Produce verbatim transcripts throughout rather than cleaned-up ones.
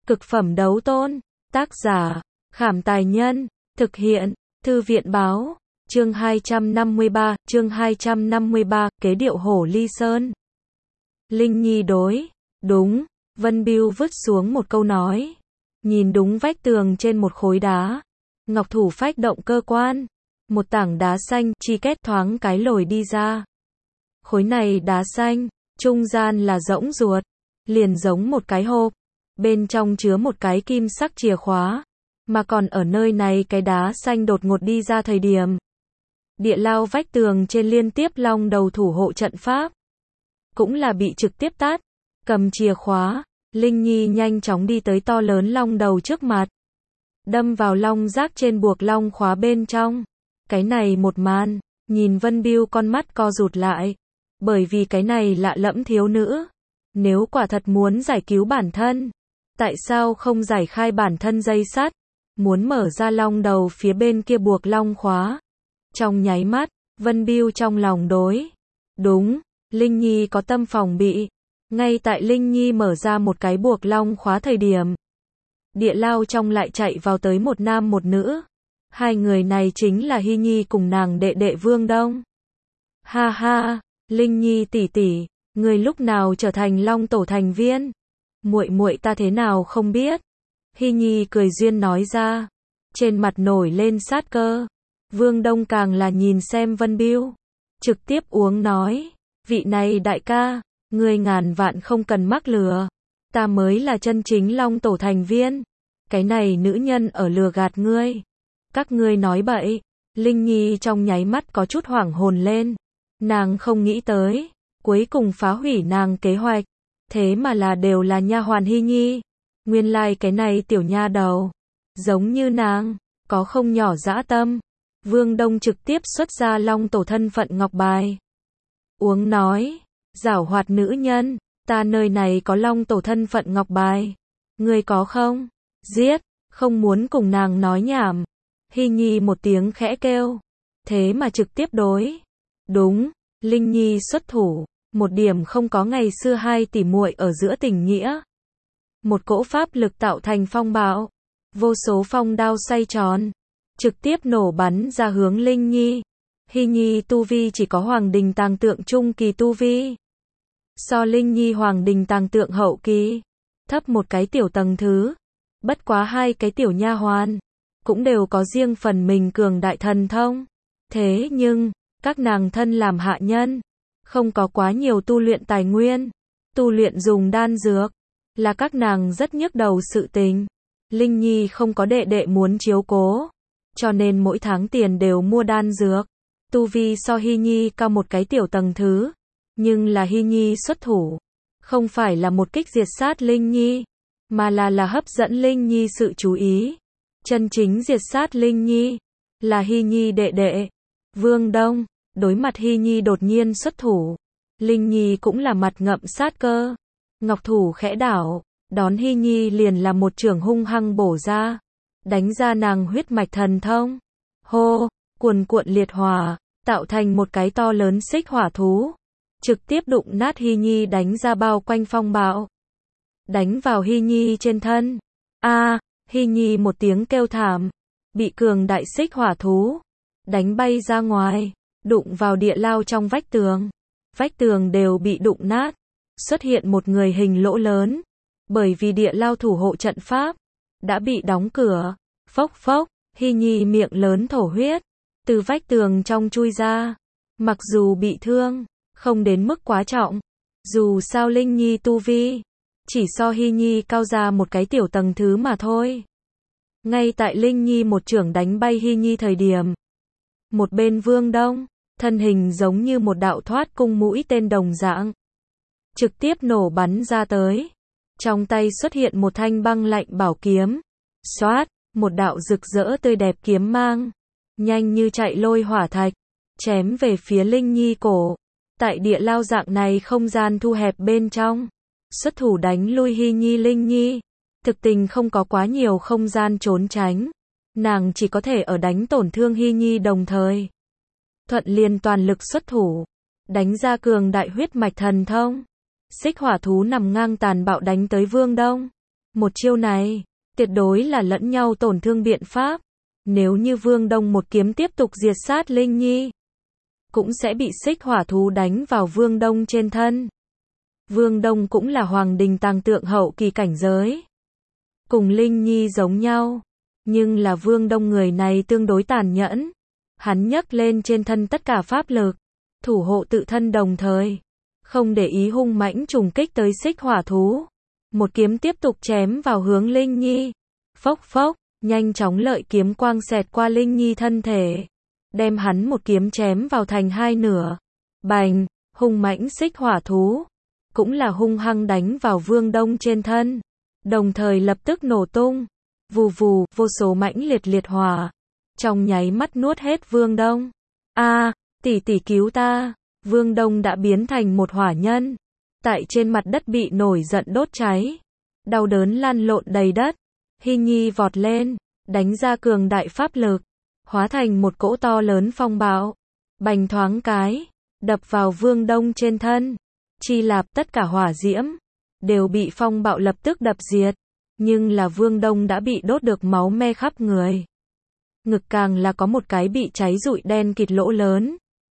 Cực phẩm đấu tôn. Tác giả, Khảm Tài Nhân. Thực hiện, Thư viện Báo. Chương hai trăm năm mươi ba, chương hai trăm năm mươi ba, kế điệu hổ ly sơn. Linh Nhi đối. Đúng, Vân Bưu vứt xuống một câu nói. Nhìn đúng vách tường trên một khối đá. Ngọc thủ phách động cơ quan. Một tảng đá xanh, chi két thoáng cái lồi đi ra. Khối này đá xanh, trung gian là rỗng ruột. Liền giống một cái hộp. Bên trong chứa một cái kim sắc chìa khóa. Mà còn ở nơi này cái đá xanh đột ngột đi ra thời điểm. Địa lao vách tường trên liên tiếp long đầu thủ hộ trận pháp. Cũng là bị trực tiếp tát. Cầm chìa khóa, Linh Nhi nhanh chóng đi tới to lớn long đầu trước mặt. Đâm vào long giác trên buộc long khóa bên trong. Cái này một màn, nhìn Vân Bưu con mắt co rụt lại. Bởi vì cái này lạ lẫm thiếu nữ. Nếu quả thật muốn giải cứu bản thân, tại sao không giải khai bản thân dây sắt, muốn mở ra long đầu phía bên kia buộc long khóa. Trong nháy mắt, Vân Bưu trong lòng đối. Đúng, Linh Nhi có tâm phòng bị. Ngay tại Linh Nhi mở ra một cái buộc long khóa thời điểm. Địa lao trong lại chạy vào tới một nam một nữ. Hai người này chính là Hy Nhi cùng nàng đệ đệ Vương Đông. Ha ha, Linh Nhi tỷ tỷ, người lúc nào trở thành long tổ thành viên? Muội muội ta thế nào không biết? Hy Nhi cười duyên nói ra. Trên mặt nổi lên sát cơ. Vương Đông càng là nhìn xem Vân Bưu. Trực tiếp uống nói. Vị này đại ca, ngươi ngàn vạn không cần mắc lừa. Ta mới là chân chính long tổ thành viên. Cái này nữ nhân ở lừa gạt ngươi. Các ngươi nói bậy. Linh Nhi trong nháy mắt có chút hoảng hồn lên. Nàng không nghĩ tới. Cuối cùng phá hủy nàng kế hoạch. Thế mà là đều là nha hoàn Hy Nhi. Nguyên lai like cái này tiểu nha đầu. Giống như nàng. Có không nhỏ dã tâm. Vương Đông trực tiếp xuất ra long tổ thân phận ngọc bài. Uống nói. Giảo hoạt nữ nhân. Ta nơi này có long tổ thân phận ngọc bài. Ngươi có không? Giết. Không muốn cùng nàng nói nhảm. Hy Nhi một tiếng khẽ kêu. Thế mà trực tiếp đối. Đúng. Linh Nhi xuất thủ. Một điểm không có ngày xưa hai tỷ muội ở giữa tình nghĩa. Một cỗ pháp lực tạo thành phong bạo. Vô số phong đao xoay tròn. Trực tiếp nổ bắn ra hướng Linh Nhi. Hy Nhi tu vi chỉ có hoàng đình tàng tượng trung kỳ tu vi. So Linh Nhi hoàng đình tàng tượng hậu kỳ. Thấp một cái tiểu tầng thứ. Bất quá hai cái tiểu nha hoàn. Cũng đều có riêng phần mình cường đại thần thông. Thế nhưng, các nàng thân làm hạ nhân. Không có quá nhiều tu luyện tài nguyên. Tu luyện dùng đan dược. Là các nàng rất nhức đầu sự tình. Linh Nhi không có đệ đệ muốn chiếu cố. Cho nên mỗi tháng tiền đều mua đan dược. Tu vi so Hy Nhi cao một cái tiểu tầng thứ. Nhưng là Hy Nhi xuất thủ. Không phải là một kích diệt sát Linh Nhi. Mà là là hấp dẫn Linh Nhi sự chú ý. Chân chính diệt sát Linh Nhi. Là Hy Nhi đệ đệ. Vương Đông. Đối mặt Hy Nhi đột nhiên xuất thủ. Linh Nhi cũng là mặt ngậm sát cơ. Ngọc thủ khẽ đảo. Đón Hy Nhi liền là một chưởng hung hăng bổ ra. Đánh ra nàng huyết mạch thần thông. Hô, cuồn cuộn liệt hỏa. Tạo thành một cái to lớn xích hỏa thú. Trực tiếp đụng nát Hy Nhi đánh ra bao quanh phong bạo. Đánh vào Hy Nhi trên thân. A, à, Hy Nhi một tiếng kêu thảm. Bị cường đại xích hỏa thú. Đánh bay ra ngoài. Đụng vào địa lao trong vách tường. Vách tường đều bị đụng nát. Xuất hiện một người hình lỗ lớn. Bởi vì địa lao thủ hộ trận pháp. Đã bị đóng cửa. Phốc phốc. Hy Nhi miệng lớn thổ huyết. Từ vách tường trong chui ra. Mặc dù bị thương. Không đến mức quá trọng. Dù sao Linh Nhi tu vi. Chỉ so Hy Nhi cao ra một cái tiểu tầng thứ mà thôi. Ngay tại Linh Nhi một chưởng đánh bay Hy Nhi thời điểm. Một bên Vương Đông. Thân hình giống như một đạo thoát cung mũi tên đồng dạng. Trực tiếp nổ bắn ra tới. Trong tay xuất hiện một thanh băng lạnh bảo kiếm. Xoát, một đạo rực rỡ tươi đẹp kiếm mang. Nhanh như chạy lôi hỏa thạch. Chém về phía Linh Nhi cổ. Tại địa lao dạng này không gian thu hẹp bên trong. Xuất thủ đánh lui Hy Nhi Linh Nhi. Thực tình không có quá nhiều không gian trốn tránh. Nàng chỉ có thể ở đánh tổn thương Hy Nhi đồng thời. Thuận liền toàn lực xuất thủ. Đánh ra cường đại huyết mạch thần thông. Xích hỏa thú nằm ngang tàn bạo đánh tới Vương Đông. Một chiêu này, tuyệt đối là lẫn nhau tổn thương biện pháp. Nếu như Vương Đông một kiếm tiếp tục diệt sát Linh Nhi, cũng sẽ bị xích hỏa thú đánh vào Vương Đông trên thân. Vương Đông cũng là hoàng đình tàng tượng hậu kỳ cảnh giới. Cùng Linh Nhi giống nhau. Nhưng là Vương Đông người này tương đối tàn nhẫn. Hắn nhấc lên trên thân tất cả pháp lực. Thủ hộ tự thân đồng thời. Không để ý hung mãnh trùng kích tới xích hỏa thú. Một kiếm tiếp tục chém vào hướng Linh Nhi. Phốc phốc, nhanh chóng lợi kiếm quang xẹt qua Linh Nhi thân thể. Đem hắn một kiếm chém vào thành hai nửa. Bành, hung mãnh xích hỏa thú. Cũng là hung hăng đánh vào Vương Đông trên thân. Đồng thời lập tức nổ tung. Vù vù, vô số mãnh liệt liệt hỏa. Trong nháy mắt nuốt hết Vương Đông. A, tỷ tỷ cứu ta. Vương Đông đã biến thành một hỏa nhân. Tại trên mặt đất bị nổi giận đốt cháy. Đau đớn lăn lộn đầy đất. Hy Nhi vọt lên, đánh ra cường đại pháp lực. Hóa thành một cỗ to lớn phong bạo. Bành thoáng cái, đập vào Vương Đông trên thân. Chi lạp tất cả hỏa diễm. Đều bị phong bạo lập tức đập diệt. Nhưng là Vương Đông đã bị đốt được máu me khắp người. Ngực càng là có một cái bị cháy rụi đen kịt lỗ lớn.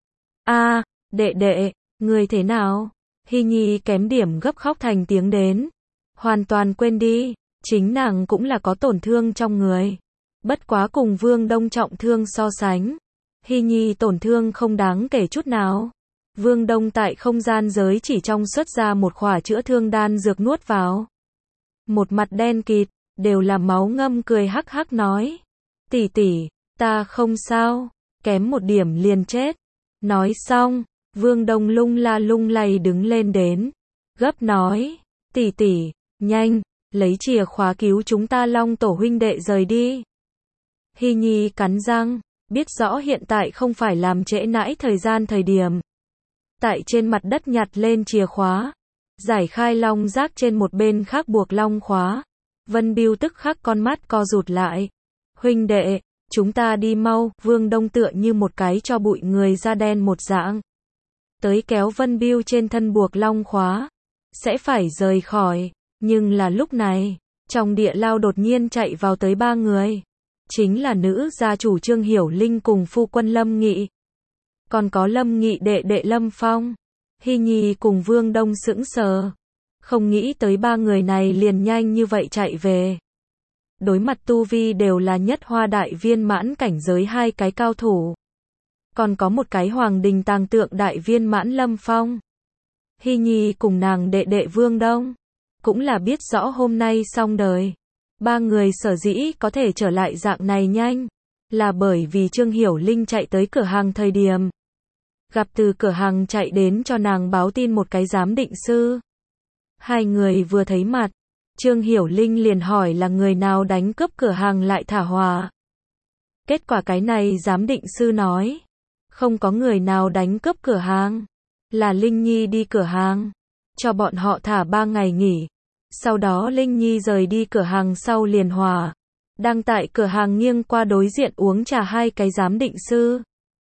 A, đệ đệ, người thế nào? Hy Nhi kém điểm gấp khóc thành tiếng đến. Hoàn toàn quên đi, chính nàng cũng là có tổn thương trong người. Bất quá cùng Vương Đông trọng thương so sánh. Hy Nhi tổn thương không đáng kể chút nào. Vương Đông tại không gian giới chỉ trong xuất ra một khỏa chữa thương đan dược nuốt vào. Một mặt đen kịt, đều là máu ngâm cười hắc hắc nói. Tỷ tỷ, ta không sao, kém một điểm liền chết. Nói xong, Vương Đông lung la lung lay đứng lên đến. Gấp nói, tỷ tỷ, nhanh, lấy chìa khóa cứu chúng ta Long tổ huynh đệ rời đi. Hy Nhi cắn răng, biết rõ hiện tại không phải làm trễ nãi thời gian thời điểm. Tại trên mặt đất nhặt lên chìa khóa. Giải khai long giác trên một bên khác buộc long khóa. Vân Biêu tức khắc con mắt co rụt lại. Huynh đệ, chúng ta đi mau. Vương Đông tựa như một cái cho bụi người da đen một dạng. Tới kéo Vân Biêu trên thân buộc long khóa. Sẽ phải rời khỏi. Nhưng là lúc này, trong địa lao đột nhiên chạy vào tới ba người. Chính là nữ gia chủ Trương Hiểu Linh cùng phu quân Lâm Nghị. Còn có Lâm Nghị đệ đệ Lâm Phong. Hy Nhi cùng Vương Đông sững sờ. Không nghĩ tới ba người này liền nhanh như vậy chạy về. Đối mặt tu vi đều là nhất hoa đại viên mãn cảnh giới hai cái cao thủ. Còn có một cái hoàng đình tàng tượng đại viên mãn Lâm Phong. Hy Nhi cùng nàng đệ đệ Vương Đông. Cũng là biết rõ hôm nay xong đời. Ba người sở dĩ có thể trở lại dạng này nhanh. Là bởi vì Trương Hiểu Linh chạy tới cửa hàng thời điểm. Gặp từ cửa hàng chạy đến cho nàng báo tin một cái giám định sư. Hai người vừa thấy mặt. Trương Hiểu Linh liền hỏi là người nào đánh cướp cửa hàng lại thả hỏa. Kết quả cái này giám định sư nói. Không có người nào đánh cướp cửa hàng. Là Linh Nhi đi cửa hàng. Cho bọn họ thả ba ngày nghỉ. Sau đó Linh Nhi rời đi cửa hàng sau liền hỏa. Đang tại cửa hàng nghiêng qua đối diện uống trà hai cái giám định sư.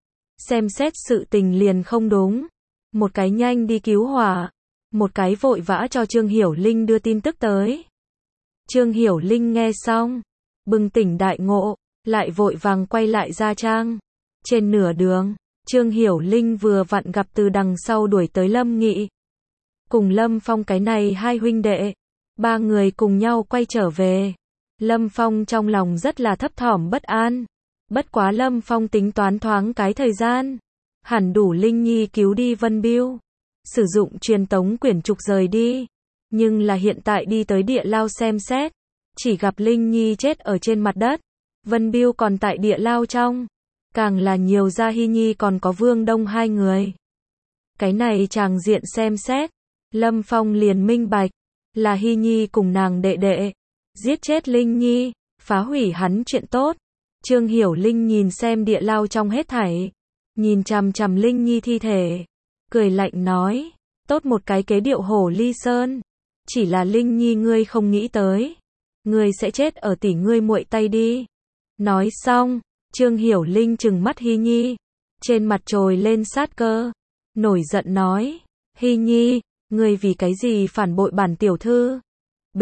Xem xét sự tình liền không đúng. Một cái nhanh đi cứu hỏa. Một cái vội vã cho Trương Hiểu Linh đưa tin tức tới. Trương Hiểu Linh nghe xong. Bừng tỉnh đại ngộ. Lại vội vàng quay lại gia trang. Trên nửa đường. Trương Hiểu Linh vừa vặn gặp từ đằng sau đuổi tới Lâm Nghị. Cùng Lâm Phong cái này hai huynh đệ. Ba người cùng nhau quay trở về. Lâm Phong trong lòng rất là thấp thỏm bất an. Bất quá Lâm Phong tính toán thoáng cái thời gian. Hẳn đủ Linh Nhi cứu đi Vân Biêu. Sử dụng truyền tống quyển trục rời đi. Nhưng là hiện tại đi tới địa lao xem xét. Chỉ gặp Linh Nhi chết ở trên mặt đất. Vân Biêu còn tại địa lao trong. Càng là nhiều ra Hy Nhi còn có Vương Đông hai người. Cái này chàng diện xem xét. Lâm Phong liền minh bạch. Là Hy Nhi cùng nàng đệ đệ. Giết chết Linh Nhi. Phá hủy hắn chuyện tốt. Trương Hiểu Linh nhìn xem địa lao trong hết thảy. Nhìn chằm chằm Linh Nhi thi thể. Cười lạnh nói. Tốt một cái kế điệu hổ ly sơn. Chỉ là Linh Nhi ngươi không nghĩ tới. Ngươi sẽ chết ở tỷ ngươi muội tay đi. Nói xong. Trương Hiểu Linh trừng mắt Hy Nhi. Trên mặt trồi lên sát cơ. Nổi giận nói. Hy Nhi. Ngươi vì cái gì phản bội bản tiểu thư? Bịch.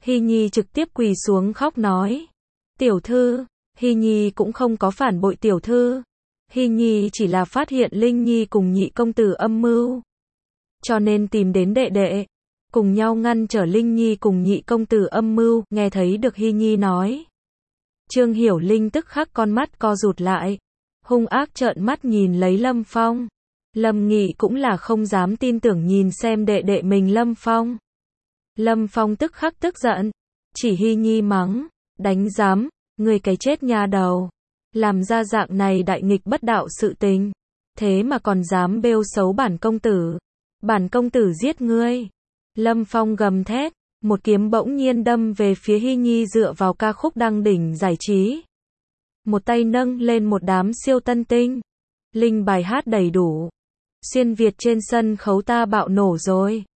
Hy Nhi trực tiếp quỳ xuống khóc nói. Tiểu thư, Hy Nhi cũng không có phản bội tiểu thư. Hy Nhi chỉ là phát hiện Linh Nhi cùng nhị công tử âm mưu, cho nên tìm đến đệ đệ, cùng nhau ngăn trở Linh Nhi cùng nhị công tử âm mưu. Nghe thấy được Hy Nhi nói, Trương Hiểu Linh tức khắc con mắt co rụt lại, hung ác trợn mắt nhìn lấy Lâm Phong. Lâm Nghị cũng là không dám tin tưởng nhìn xem đệ đệ mình Lâm Phong. Lâm Phong tức khắc tức giận, chỉ Hy Nhi mắng, đánh giám, người cái chết nha đầu, làm ra dạng này đại nghịch bất đạo sự tình, thế mà còn dám bêu xấu bản công tử, bản công tử giết ngươi. Lâm Phong gầm thét, một kiếm bỗng nhiên đâm về phía Hy Nhi dựa vào ca khúc đăng đỉnh giải trí. Một tay nâng lên một đám siêu tân tinh, linh bài hát đầy đủ. Xuyên Việt trên sân khấu ta bạo nổ rồi.